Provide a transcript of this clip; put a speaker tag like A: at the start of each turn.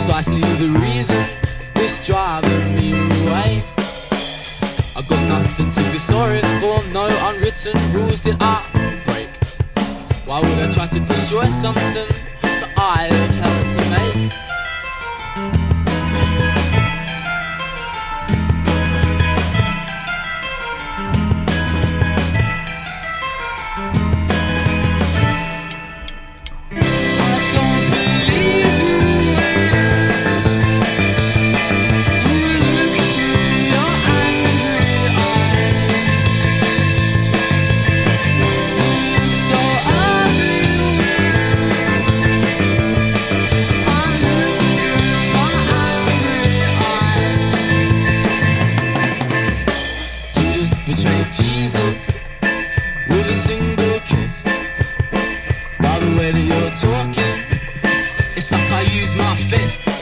A: precisely the reason it's driving me away. I got nothing to be sorry for, no unwritten rules did I break. Why would I try to destroy something that I helped to make? Betrayed Jesus with a single kiss. By the way that you're talking, it's like I use my fist.